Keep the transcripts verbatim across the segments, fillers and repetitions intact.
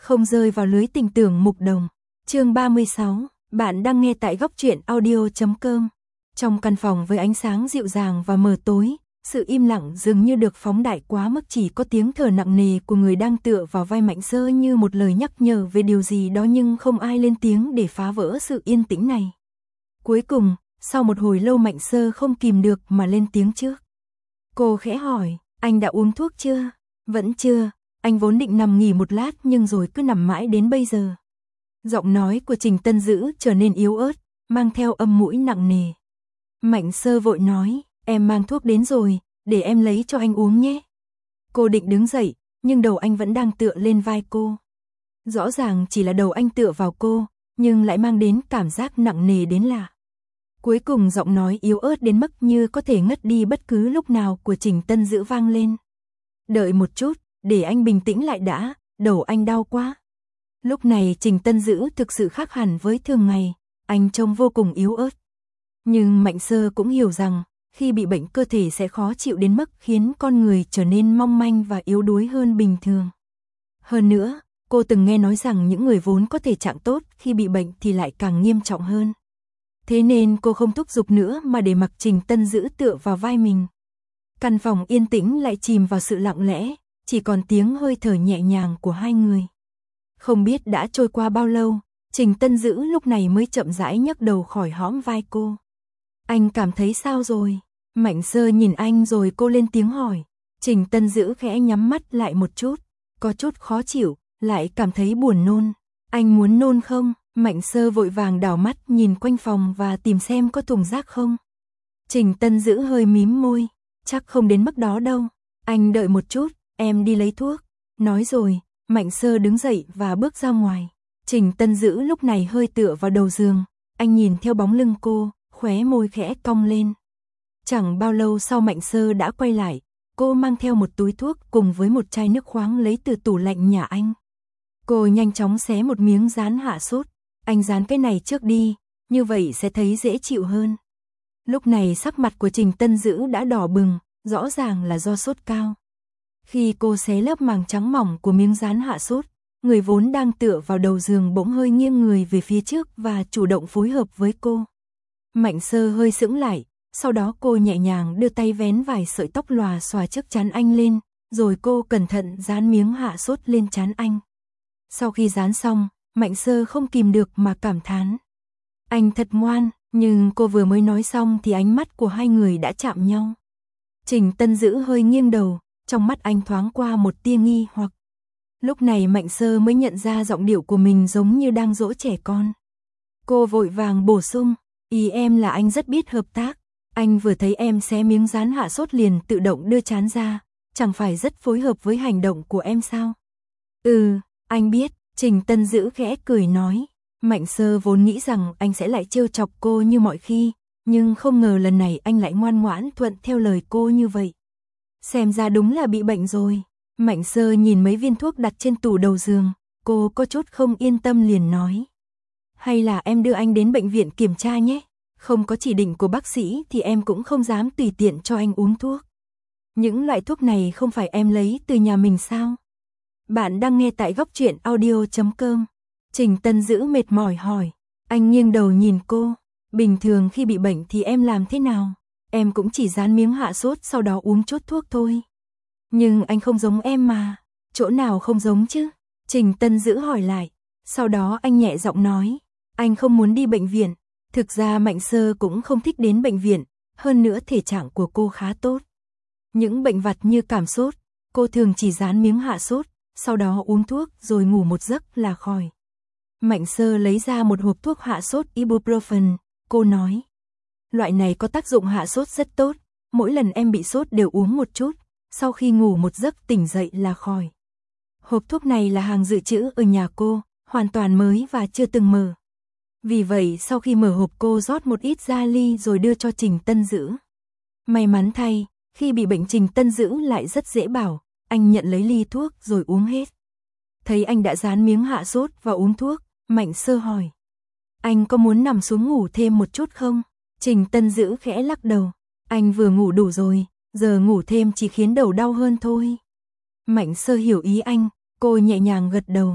không rơi vào lưới tình tưởng mục đồng. Chương ba mươi sáu, bạn đang nghe tại góc truyện audio chấm com. Trong căn phòng với ánh sáng dịu dàng và mờ tối, sự im lặng dường như được phóng đại quá mức, chỉ có tiếng thở nặng nề của người đang tựa vào vai Mạnh Sơ như một lời nhắc nhở về điều gì đó, nhưng không ai lên tiếng để phá vỡ sự yên tĩnh này. Cuối cùng, sau một hồi lâu Mạnh Sơ không kìm được mà lên tiếng trước. Cô khẽ hỏi, anh đã uống thuốc chưa? Vẫn chưa, anh vốn định nằm nghỉ một lát nhưng rồi cứ nằm mãi đến bây giờ. Giọng nói của Trình Tân Dữ trở nên yếu ớt, mang theo âm mũi nặng nề. Mạnh Sơ vội nói, em mang thuốc đến rồi, để em lấy cho anh uống nhé. Cô định đứng dậy, nhưng đầu anh vẫn đang tựa lên vai cô. Rõ ràng chỉ là đầu anh tựa vào cô, nhưng lại mang đến cảm giác nặng nề đến lạ. Cuối cùng giọng nói yếu ớt đến mức như có thể ngất đi bất cứ lúc nào của Trình Tân Dữ vang lên. Đợi một chút, để anh bình tĩnh lại đã, đầu anh đau quá. Lúc này Trình Tân Dữ thực sự khác hẳn với thường ngày, anh trông vô cùng yếu ớt. Nhưng Mạnh Sơ cũng hiểu rằng, khi bị bệnh cơ thể sẽ khó chịu đến mức khiến con người trở nên mong manh và yếu đuối hơn bình thường. Hơn nữa, cô từng nghe nói rằng những người vốn có thể trạng tốt khi bị bệnh thì lại càng nghiêm trọng hơn. Thế nên cô không thúc giục nữa mà để mặc Trình Tân Dữ tựa vào vai mình. Căn phòng yên tĩnh lại chìm vào sự lặng lẽ, chỉ còn tiếng hơi thở nhẹ nhàng của hai người. Không biết đã trôi qua bao lâu, Trình Tân Dữ lúc này mới chậm rãi nhấc đầu khỏi hõm vai cô. Anh cảm thấy sao rồi? Mạnh Sơ nhìn anh rồi cô lên tiếng hỏi. Trình Tân Dữ khẽ nhắm mắt lại một chút, có chút khó chịu, lại cảm thấy buồn nôn. Anh muốn nôn không? Mạnh Sơ vội vàng đảo mắt nhìn quanh phòng và tìm xem có thùng rác không. Trình Tân Dữ hơi mím môi, chắc không đến mức đó đâu. Anh đợi một chút, em đi lấy thuốc. Nói rồi, Mạnh Sơ đứng dậy và bước ra ngoài. Trình Tân Dữ lúc này hơi tựa vào đầu giường, anh nhìn theo bóng lưng cô, khóe môi khẽ cong lên. Chẳng bao lâu sau Mạnh Sơ đã quay lại, cô mang theo một túi thuốc cùng với một chai nước khoáng lấy từ tủ lạnh nhà anh. Cô nhanh chóng xé một miếng dán hạ sốt, anh dán cái này trước đi, như vậy sẽ thấy dễ chịu hơn. Lúc này sắc mặt của Trình Tân Dữ đã đỏ bừng, rõ ràng là do sốt cao. Khi cô xé lớp màng trắng mỏng của miếng dán hạ sốt, người vốn đang tựa vào đầu giường bỗng hơi nghiêng người về phía trước và chủ động phối hợp với cô. Mạnh Sơ hơi sững lại, sau đó cô nhẹ nhàng đưa tay vén vài sợi tóc lòa xòa trước trán anh lên, rồi cô cẩn thận dán miếng hạ sốt lên trán anh. Sau khi dán xong, Mạnh Sơ không kìm được mà cảm thán. Anh thật ngoan, nhưng cô vừa mới nói xong thì ánh mắt của hai người đã chạm nhau. Trình Tân Dữ hơi nghiêng đầu, trong mắt anh thoáng qua một tia nghi hoặc. Lúc này Mạnh Sơ mới nhận ra giọng điệu của mình giống như đang dỗ trẻ con. Cô vội vàng bổ sung, ý em là anh rất biết hợp tác. Anh vừa thấy em xé miếng dán hạ sốt liền tự động đưa trán ra, chẳng phải rất phối hợp với hành động của em sao? Ừ, anh biết, Trình Tân Dữ khẽ cười nói. Mạnh Sơ vốn nghĩ rằng anh sẽ lại trêu chọc cô như mọi khi, nhưng không ngờ lần này anh lại ngoan ngoãn thuận theo lời cô như vậy. Xem ra đúng là bị bệnh rồi. Mạnh Sơ nhìn mấy viên thuốc đặt trên tủ đầu giường, cô có chút không yên tâm liền nói. Hay là em đưa anh đến bệnh viện kiểm tra nhé, không có chỉ định của bác sĩ thì em cũng không dám tùy tiện cho anh uống thuốc. Những loại thuốc này không phải em lấy từ nhà mình sao? Bạn đang nghe tại góc truyện audio chấm com. Trình Tân Dữ mệt mỏi hỏi. Anh nghiêng đầu nhìn cô. Bình thường khi bị bệnh thì em làm thế nào? Em cũng chỉ dán miếng hạ sốt sau đó uống chút thuốc thôi. Nhưng anh không giống em mà. Chỗ nào không giống chứ? Trình Tân Dữ hỏi lại. Sau đó anh nhẹ giọng nói. Anh không muốn đi bệnh viện. Thực ra Mạnh Sơ cũng không thích đến bệnh viện. Hơn nữa thể trạng của cô khá tốt. Những bệnh vặt như cảm sốt, cô thường chỉ dán miếng hạ sốt, sau đó uống thuốc rồi ngủ một giấc là khỏi. Mạnh Sơ lấy ra một hộp thuốc hạ sốt ibuprofen, cô nói. Loại này có tác dụng hạ sốt rất tốt, mỗi lần em bị sốt đều uống một chút, sau khi ngủ một giấc tỉnh dậy là khỏi. Hộp thuốc này là hàng dự trữ ở nhà cô, hoàn toàn mới và chưa từng mở. Vì vậy sau khi mở hộp cô rót một ít ra ly rồi đưa cho Trình Tân Dữ. May mắn thay, khi bị bệnh Trình Tân Dữ lại rất dễ bảo, anh nhận lấy ly thuốc rồi uống hết. Thấy anh đã dán miếng hạ sốt và uống thuốc, Mạnh Sơ hỏi. Anh có muốn nằm xuống ngủ thêm một chút không? Trình Tân Dữ khẽ lắc đầu. Anh vừa ngủ đủ rồi, giờ ngủ thêm chỉ khiến đầu đau hơn thôi. Mạnh Sơ hiểu ý anh, cô nhẹ nhàng gật đầu.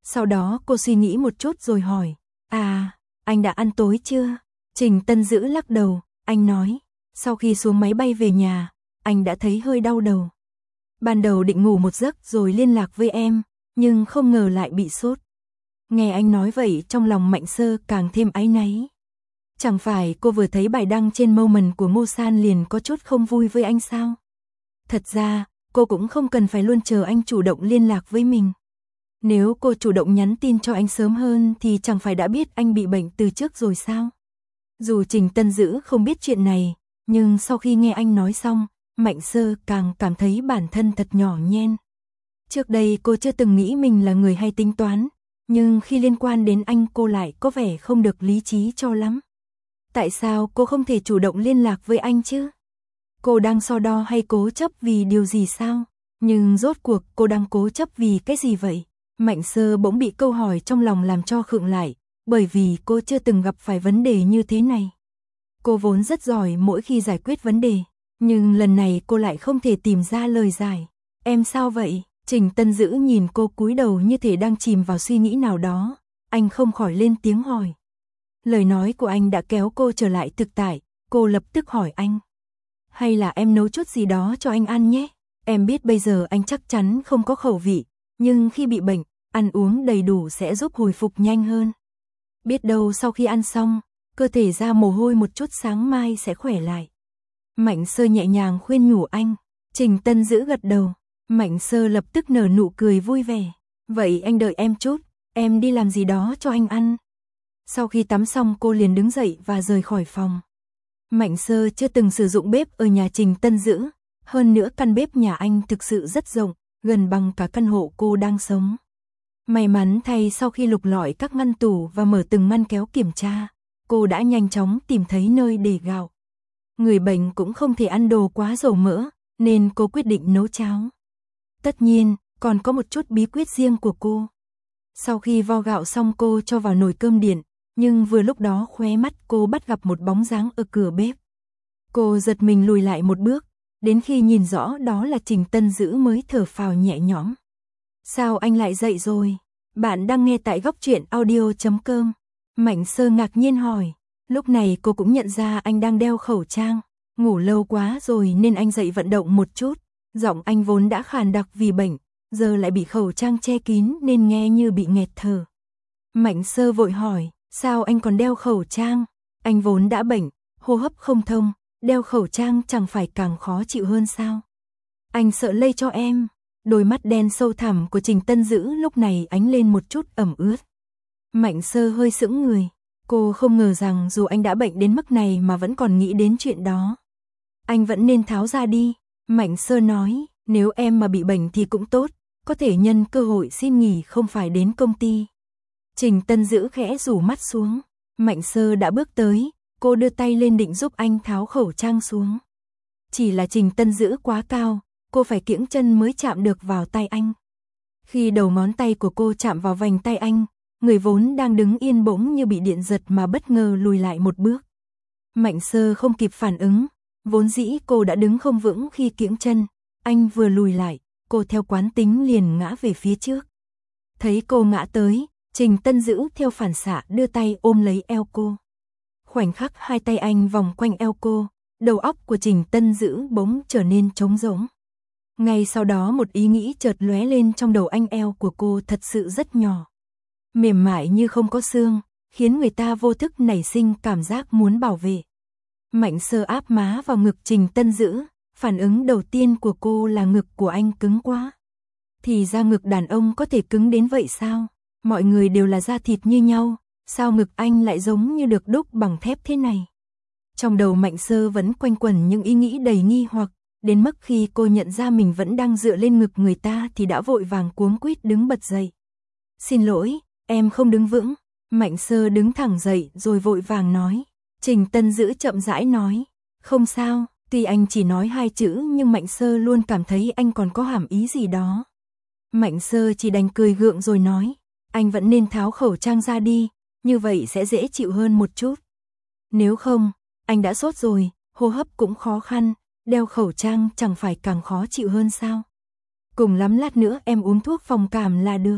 Sau đó cô suy nghĩ một chút rồi hỏi, à, anh đã ăn tối chưa? Trình Tân Dữ lắc đầu, anh nói, sau khi xuống máy bay về nhà, anh đã thấy hơi đau đầu. Ban đầu định ngủ một giấc rồi liên lạc với em, nhưng không ngờ lại bị sốt. Nghe anh nói vậy trong lòng Mạnh Sơ càng thêm áy náy. Chẳng phải cô vừa thấy bài đăng trên Moment của Ngô San liền có chút không vui với anh sao? Thật ra, cô cũng không cần phải luôn chờ anh chủ động liên lạc với mình. Nếu cô chủ động nhắn tin cho anh sớm hơn thì chẳng phải đã biết anh bị bệnh từ trước rồi sao? Dù Trình Tân Dữ không biết chuyện này, nhưng sau khi nghe anh nói xong, Mạnh Sơ càng cảm thấy bản thân thật nhỏ nhen. Trước đây cô chưa từng nghĩ mình là người hay tính toán, nhưng khi liên quan đến anh cô lại có vẻ không được lý trí cho lắm. Tại sao cô không thể chủ động liên lạc với anh chứ? Cô đang so đo hay cố chấp vì điều gì sao? Nhưng rốt cuộc cô đang cố chấp vì cái gì vậy? Mạnh Sơ bỗng bị câu hỏi trong lòng làm cho khựng lại, bởi vì cô chưa từng gặp phải vấn đề như thế này. Cô vốn rất giỏi mỗi khi giải quyết vấn đề, nhưng lần này cô lại không thể tìm ra lời giải. Em sao vậy? Trình Tân Dữ nhìn cô cúi đầu như thể đang chìm vào suy nghĩ nào đó, anh không khỏi lên tiếng hỏi. Lời nói của anh đã kéo cô trở lại thực tại, cô lập tức hỏi anh. Hay là em nấu chút gì đó cho anh ăn nhé? Em biết bây giờ anh chắc chắn không có khẩu vị, nhưng khi bị bệnh, ăn uống đầy đủ sẽ giúp hồi phục nhanh hơn. Biết đâu sau khi ăn xong, cơ thể ra mồ hôi một chút sáng mai sẽ khỏe lại. Mạnh Sơ nhẹ nhàng khuyên nhủ anh. Trình Tân Dữ gật đầu. Mạnh Sơ lập tức nở nụ cười vui vẻ. Vậy anh đợi em chút, em đi làm gì đó cho anh ăn. Sau khi tắm xong cô liền đứng dậy và rời khỏi phòng. Mạnh Sơ chưa từng sử dụng bếp ở nhà Trình Tân Dữ. Hơn nữa căn bếp nhà anh thực sự rất rộng, gần bằng cả căn hộ cô đang sống. May mắn thay sau khi lục lọi các ngăn tủ và mở từng ngăn kéo kiểm tra, cô đã nhanh chóng tìm thấy nơi để gạo. Người bệnh cũng không thể ăn đồ quá dầu mỡ, nên cô quyết định nấu cháo. Tất nhiên, còn có một chút bí quyết riêng của cô. Sau khi vo gạo xong cô cho vào nồi cơm điện, nhưng vừa lúc đó khóe mắt cô bắt gặp một bóng dáng ở cửa bếp. Cô giật mình lùi lại một bước, đến khi nhìn rõ đó là Trình Tân Dữ mới thở phào nhẹ nhõm. Sao anh lại dậy rồi? Bạn đang nghe tại góc truyện audio chấm com. Mạnh Sơ ngạc nhiên hỏi. Lúc này cô cũng nhận ra anh đang đeo khẩu trang. Ngủ lâu quá rồi nên anh dậy vận động một chút. Giọng anh vốn đã khàn đặc vì bệnh, giờ lại bị khẩu trang che kín nên nghe như bị nghẹt thở. Mạnh Sơ vội hỏi, sao anh còn đeo khẩu trang? Anh vốn đã bệnh, hô hấp không thông, đeo khẩu trang chẳng phải càng khó chịu hơn sao? Anh sợ lây cho em. Đôi mắt đen sâu thẳm của Trình Tân Dữ lúc này ánh lên một chút ẩm ướt. Mạnh Sơ hơi sững người. Cô không ngờ rằng dù anh đã bệnh đến mức này mà vẫn còn nghĩ đến chuyện đó. Anh vẫn nên tháo ra đi. Mạnh Sơ nói, nếu em mà bị bệnh thì cũng tốt, có thể nhân cơ hội xin nghỉ không phải đến công ty. Trình Tân Dữ khẽ rủ mắt xuống. Mạnh Sơ đã bước tới, cô đưa tay lên định giúp anh tháo khẩu trang xuống. Chỉ là Trình Tân Dữ quá cao, cô phải kiễng chân mới chạm được vào tay anh. Khi đầu ngón tay của cô chạm vào vành tay anh, người vốn đang đứng yên bỗng như bị điện giật mà bất ngờ lùi lại một bước. Mạnh Sơ không kịp phản ứng, vốn dĩ cô đã đứng không vững khi kiễng chân, anh vừa lùi lại, cô theo quán tính liền ngã về phía trước. Thấy cô ngã tới, Trình Tân Dữ theo phản xạ đưa tay ôm lấy eo cô. Khoảnh khắc hai tay anh vòng quanh eo cô, đầu óc của Trình Tân Dữ bỗng trở nên trống rỗng. Ngay sau đó một ý nghĩ chợt lóe lên trong đầu anh, eo của cô thật sự rất nhỏ. Mềm mại như không có xương, khiến người ta vô thức nảy sinh cảm giác muốn bảo vệ. Mạnh Sơ áp má vào ngực Trình Tân Dữ, phản ứng đầu tiên của cô là ngực của anh cứng quá. Thì ra ngực đàn ông có thể cứng đến vậy sao? Mọi người đều là da thịt như nhau, sao ngực anh lại giống như được đúc bằng thép thế này? Trong đầu Mạnh Sơ vẫn quanh quẩn những ý nghĩ đầy nghi hoặc, đến mức khi cô nhận ra mình vẫn đang dựa lên ngực người ta thì đã vội vàng cuống quýt đứng bật dậy. Xin lỗi, em không đứng vững. Mạnh Sơ đứng thẳng dậy rồi vội vàng nói. Trình Tân Dữ chậm rãi nói. Không sao, tuy anh chỉ nói hai chữ nhưng Mạnh Sơ luôn cảm thấy anh còn có hàm ý gì đó. Mạnh Sơ chỉ đành cười gượng rồi nói. Anh vẫn nên tháo khẩu trang ra đi, như vậy sẽ dễ chịu hơn một chút. Nếu không, anh đã sốt rồi, hô hấp cũng khó khăn, đeo khẩu trang chẳng phải càng khó chịu hơn sao? Cùng lắm lát nữa em uống thuốc phòng cảm là được.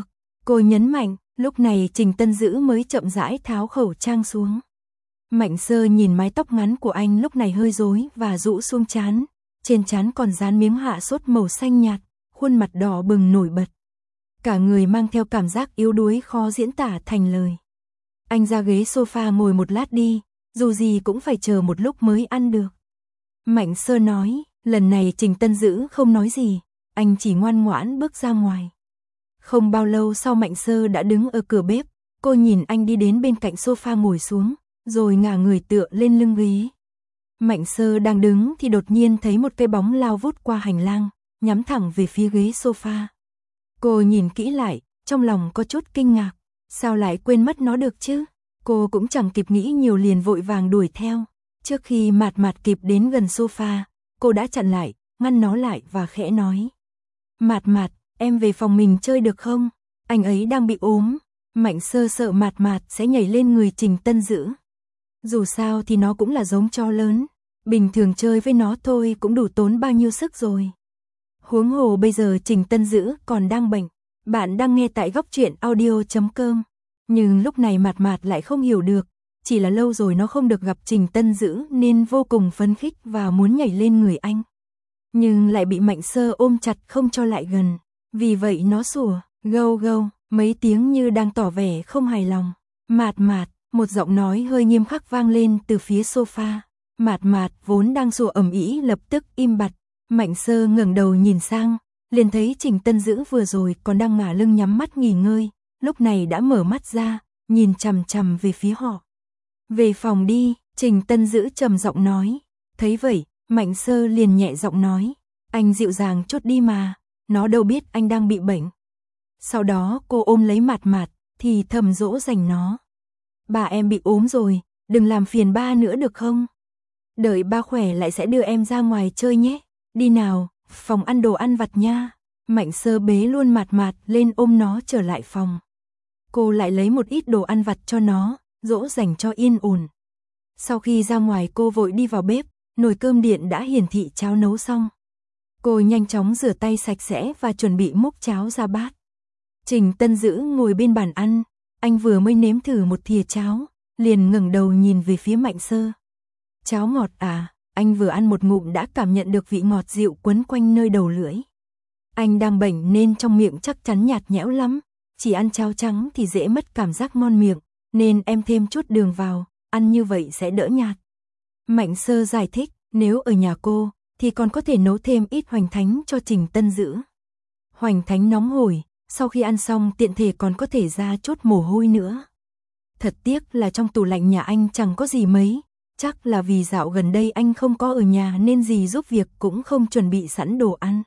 Cô nhấn mạnh, lúc này Trình Tân Dữ mới chậm rãi tháo khẩu trang xuống. Mạnh Sơ nhìn mái tóc ngắn của anh lúc này hơi rối và rũ xuống trán, trên trán còn dán miếng hạ sốt màu xanh nhạt, khuôn mặt đỏ bừng nổi bật. Cả người mang theo cảm giác yếu đuối khó diễn tả thành lời. Anh ra ghế sofa ngồi một lát đi, dù gì cũng phải chờ một lúc mới ăn được. Mạnh Sơ nói, lần này Trình Tân Dữ không nói gì, anh chỉ ngoan ngoãn bước ra ngoài. Không bao lâu sau Mạnh Sơ đã đứng ở cửa bếp, cô nhìn anh đi đến bên cạnh sofa ngồi xuống, rồi ngả người tựa lên lưng ghế. Mạnh Sơ đang đứng thì đột nhiên thấy một cái bóng lao vút qua hành lang, nhắm thẳng về phía ghế sofa. Cô nhìn kỹ lại, trong lòng có chút kinh ngạc, sao lại quên mất nó được chứ? Cô cũng chẳng kịp nghĩ nhiều liền vội vàng đuổi theo. Trước khi Mạt Mạt kịp đến gần sofa, cô đã chặn lại, ngăn nó lại và khẽ nói. Mạt Mạt, em về phòng mình chơi được không? Anh ấy đang bị ốm. Mạnh Sơ sợ Mạt Mạt sẽ nhảy lên người Trình Tân Dữ. Dù sao thì nó cũng là giống chó lớn, bình thường chơi với nó thôi cũng đủ tốn bao nhiêu sức rồi. Huống hồ bây giờ Trình Tân Dữ còn đang bệnh. Bạn đang nghe tại góc truyện audio chấm com. Nhưng lúc này Mạt Mạt lại không hiểu được, chỉ là lâu rồi nó không được gặp Trình Tân Dữ nên vô cùng phấn khích và muốn nhảy lên người anh. Nhưng lại bị Mạnh Sơ ôm chặt không cho lại gần, vì vậy nó sủa, gâu gâu, mấy tiếng như đang tỏ vẻ không hài lòng. Mạt Mạt, một giọng nói hơi nghiêm khắc vang lên từ phía sofa. Mạt Mạt vốn đang sủa ầm ĩ lập tức im bặt. Mạnh Sơ ngẩng đầu nhìn sang, liền thấy Trình Tân Dữ vừa rồi còn đang ngả lưng nhắm mắt nghỉ ngơi, lúc này đã mở mắt ra, nhìn chằm chằm về phía họ. Về phòng đi, Trình Tân Dữ trầm giọng nói. Thấy vậy, Mạnh Sơ liền nhẹ giọng nói, anh dịu dàng chút đi mà, nó đâu biết anh đang bị bệnh. Sau đó cô ôm lấy Mạt Mạt, thì thầm dỗ dành nó. Bà em bị ốm rồi, đừng làm phiền ba nữa được không? Đợi ba khỏe lại sẽ đưa em ra ngoài chơi nhé. Đi nào, phòng ăn đồ ăn vặt nha. Mạnh Sơ bế luôn Mạt Mạt lên ôm nó trở lại phòng. Cô lại lấy một ít đồ ăn vặt cho nó, dỗ dành cho yên ổn. Sau khi ra ngoài cô vội đi vào bếp, nồi cơm điện đã hiển thị cháo nấu xong. Cô nhanh chóng rửa tay sạch sẽ và chuẩn bị múc cháo ra bát. Trình Tân Dữ ngồi bên bàn ăn, anh vừa mới nếm thử một thìa cháo, liền ngẩng đầu nhìn về phía Mạnh Sơ. Cháo ngọt à? Anh vừa ăn một ngụm đã cảm nhận được vị ngọt dịu quấn quanh nơi đầu lưỡi. Anh đang bệnh nên trong miệng chắc chắn nhạt nhẽo lắm, chỉ ăn cháo trắng thì dễ mất cảm giác ngon miệng, nên em thêm chút đường vào, ăn như vậy sẽ đỡ nhạt. Mạnh Sơ giải thích, nếu ở nhà cô, thì còn có thể nấu thêm ít hoành thánh cho Trình Tân Dữ. Hoành thánh nóng hổi, sau khi ăn xong tiện thể còn có thể ra chút mồ hôi nữa. Thật tiếc là trong tủ lạnh nhà anh chẳng có gì mấy, chắc là vì dạo gần đây anh không có ở nhà nên dì giúp việc cũng không chuẩn bị sẵn đồ ăn.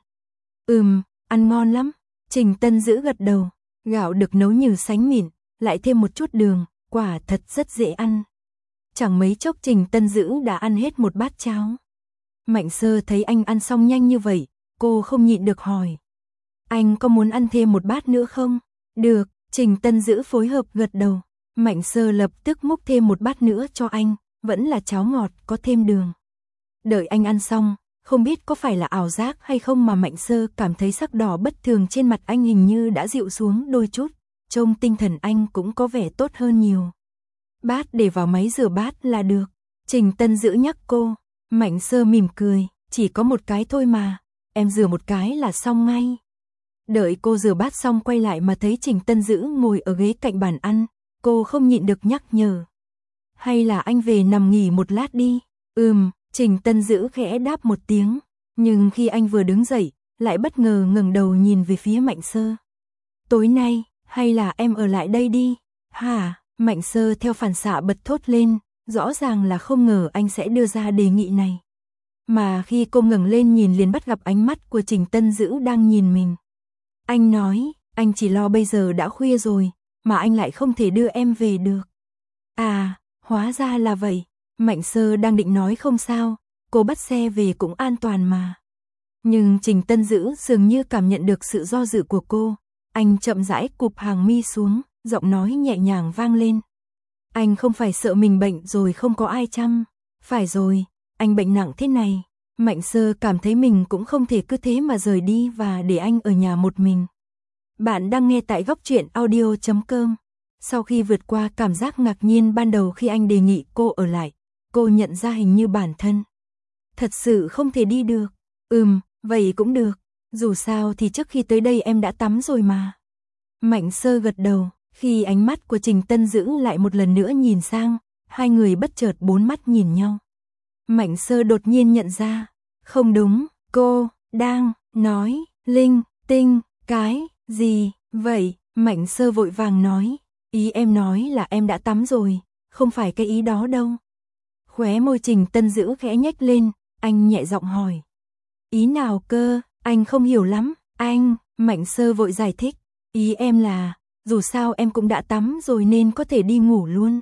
Ừm, ăn ngon lắm. Trình Tân Dữ gật đầu, gạo được nấu như sánh mịn, lại thêm một chút đường, quả thật rất dễ ăn. Chẳng mấy chốc Trình Tân Dữ đã ăn hết một bát cháo. Mạnh Sơ thấy anh ăn xong nhanh như vậy, cô không nhịn được hỏi. Anh có muốn ăn thêm một bát nữa không? Được, Trình Tân Dữ phối hợp gật đầu. Mạnh Sơ lập tức múc thêm một bát nữa cho anh, vẫn là cháo ngọt, có thêm đường. Đợi anh ăn xong, không biết có phải là ảo giác hay không mà Mạnh Sơ cảm thấy sắc đỏ bất thường trên mặt anh hình như đã dịu xuống đôi chút, trông tinh thần anh cũng có vẻ tốt hơn nhiều. Bát để vào máy rửa bát là được. Trình Tân Dữ nhắc cô. Mạnh Sơ mỉm cười, chỉ có một cái thôi mà, em rửa một cái là xong ngay. Đợi cô rửa bát xong quay lại mà thấy Trình Tân Dữ ngồi ở ghế cạnh bàn ăn, cô không nhịn được nhắc nhở. Hay là anh về nằm nghỉ một lát đi? Ừm, Trình Tân Dữ khẽ đáp một tiếng, nhưng khi anh vừa đứng dậy, lại bất ngờ ngẩng đầu nhìn về phía Mạnh Sơ. Tối nay, hay là em ở lại đây đi? Hả? Mạnh Sơ theo phản xạ bật thốt lên, rõ ràng là không ngờ anh sẽ đưa ra đề nghị này. Mà khi cô ngẩng lên nhìn liền bắt gặp ánh mắt của Trình Tân Dữ đang nhìn mình. Anh nói, anh chỉ lo bây giờ đã khuya rồi, mà anh lại không thể đưa em về được. À, hóa ra là vậy. Mạnh Sơ đang định nói không sao, cô bắt xe về cũng an toàn mà. Nhưng Trình Tân Dữ dường như cảm nhận được sự do dự của cô, anh chậm rãi cụp hàng mi xuống, giọng nói nhẹ nhàng vang lên. Anh không phải sợ mình bệnh rồi không có ai chăm. Phải rồi, anh bệnh nặng thế này. Mạnh Sơ cảm thấy mình cũng không thể cứ thế mà rời đi và để anh ở nhà một mình. Bạn đang nghe tại góc truyện audio chấm com. Sau khi vượt qua cảm giác ngạc nhiên ban đầu khi anh đề nghị cô ở lại, cô nhận ra hình như bản thân thật sự không thể đi được. Ừm, vậy cũng được. Dù sao thì trước khi tới đây em đã tắm rồi mà. Mạnh Sơ gật đầu, khi ánh mắt của Trình Tân Dữ lại một lần nữa nhìn sang, hai người bất chợt bốn mắt nhìn nhau. Mạnh Sơ đột nhiên nhận ra, không đúng, cô đang nói linh tinh cái gì vậy? Mạnh Sơ vội vàng nói, ý em nói là em đã tắm rồi, không phải cái ý đó đâu. Khóe môi Trình Tân Dữ khẽ nhếch lên, anh nhẹ giọng hỏi. Ý nào cơ, anh không hiểu lắm, anh, Mạnh Sơ vội giải thích, ý em là, dù sao em cũng đã tắm rồi nên có thể đi ngủ luôn.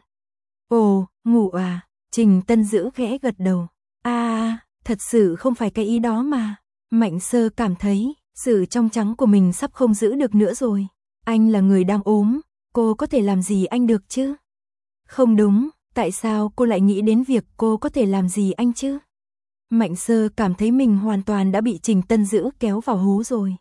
Ồ, ngủ à, Trình Tân Dữ khẽ gật đầu. À, thật sự không phải cái ý đó mà. Mạnh Sơ cảm thấy, sự trong trắng của mình sắp không giữ được nữa rồi. Anh là người đang ốm, cô có thể làm gì anh được chứ? Không đúng, tại sao cô lại nghĩ đến việc cô có thể làm gì anh chứ? Mạnh Sơ cảm thấy mình hoàn toàn đã bị Trình Tân Dữ kéo vào hố rồi.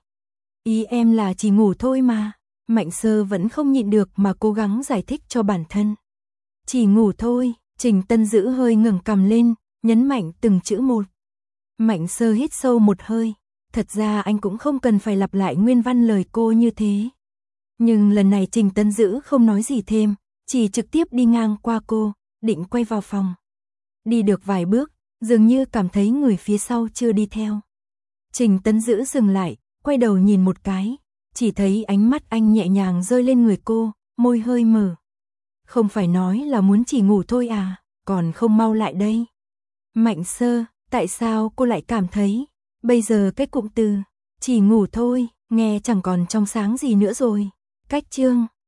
Ý em là chỉ ngủ thôi mà. Mạnh Sơ vẫn không nhịn được mà cố gắng giải thích cho bản thân. Chỉ ngủ thôi, Trình Tân Dữ hơi ngẩng cằm lên, nhấn mạnh từng chữ một. Mạnh Sơ hít sâu một hơi, thật ra anh cũng không cần phải lặp lại nguyên văn lời cô như thế. Nhưng lần này Trình Tân Dữ không nói gì thêm, chỉ trực tiếp đi ngang qua cô, định quay vào phòng. Đi được vài bước, dường như cảm thấy người phía sau chưa đi theo. Trình Tân Dữ dừng lại, quay đầu nhìn một cái, chỉ thấy ánh mắt anh nhẹ nhàng rơi lên người cô, môi hơi mở. Không phải nói là muốn chỉ ngủ thôi à, còn không mau lại đây. Mạnh Sơ, tại sao cô lại cảm thấy, bây giờ cái cụm từ, chỉ ngủ thôi, nghe chẳng còn trong sáng gì nữa rồi. Cách chương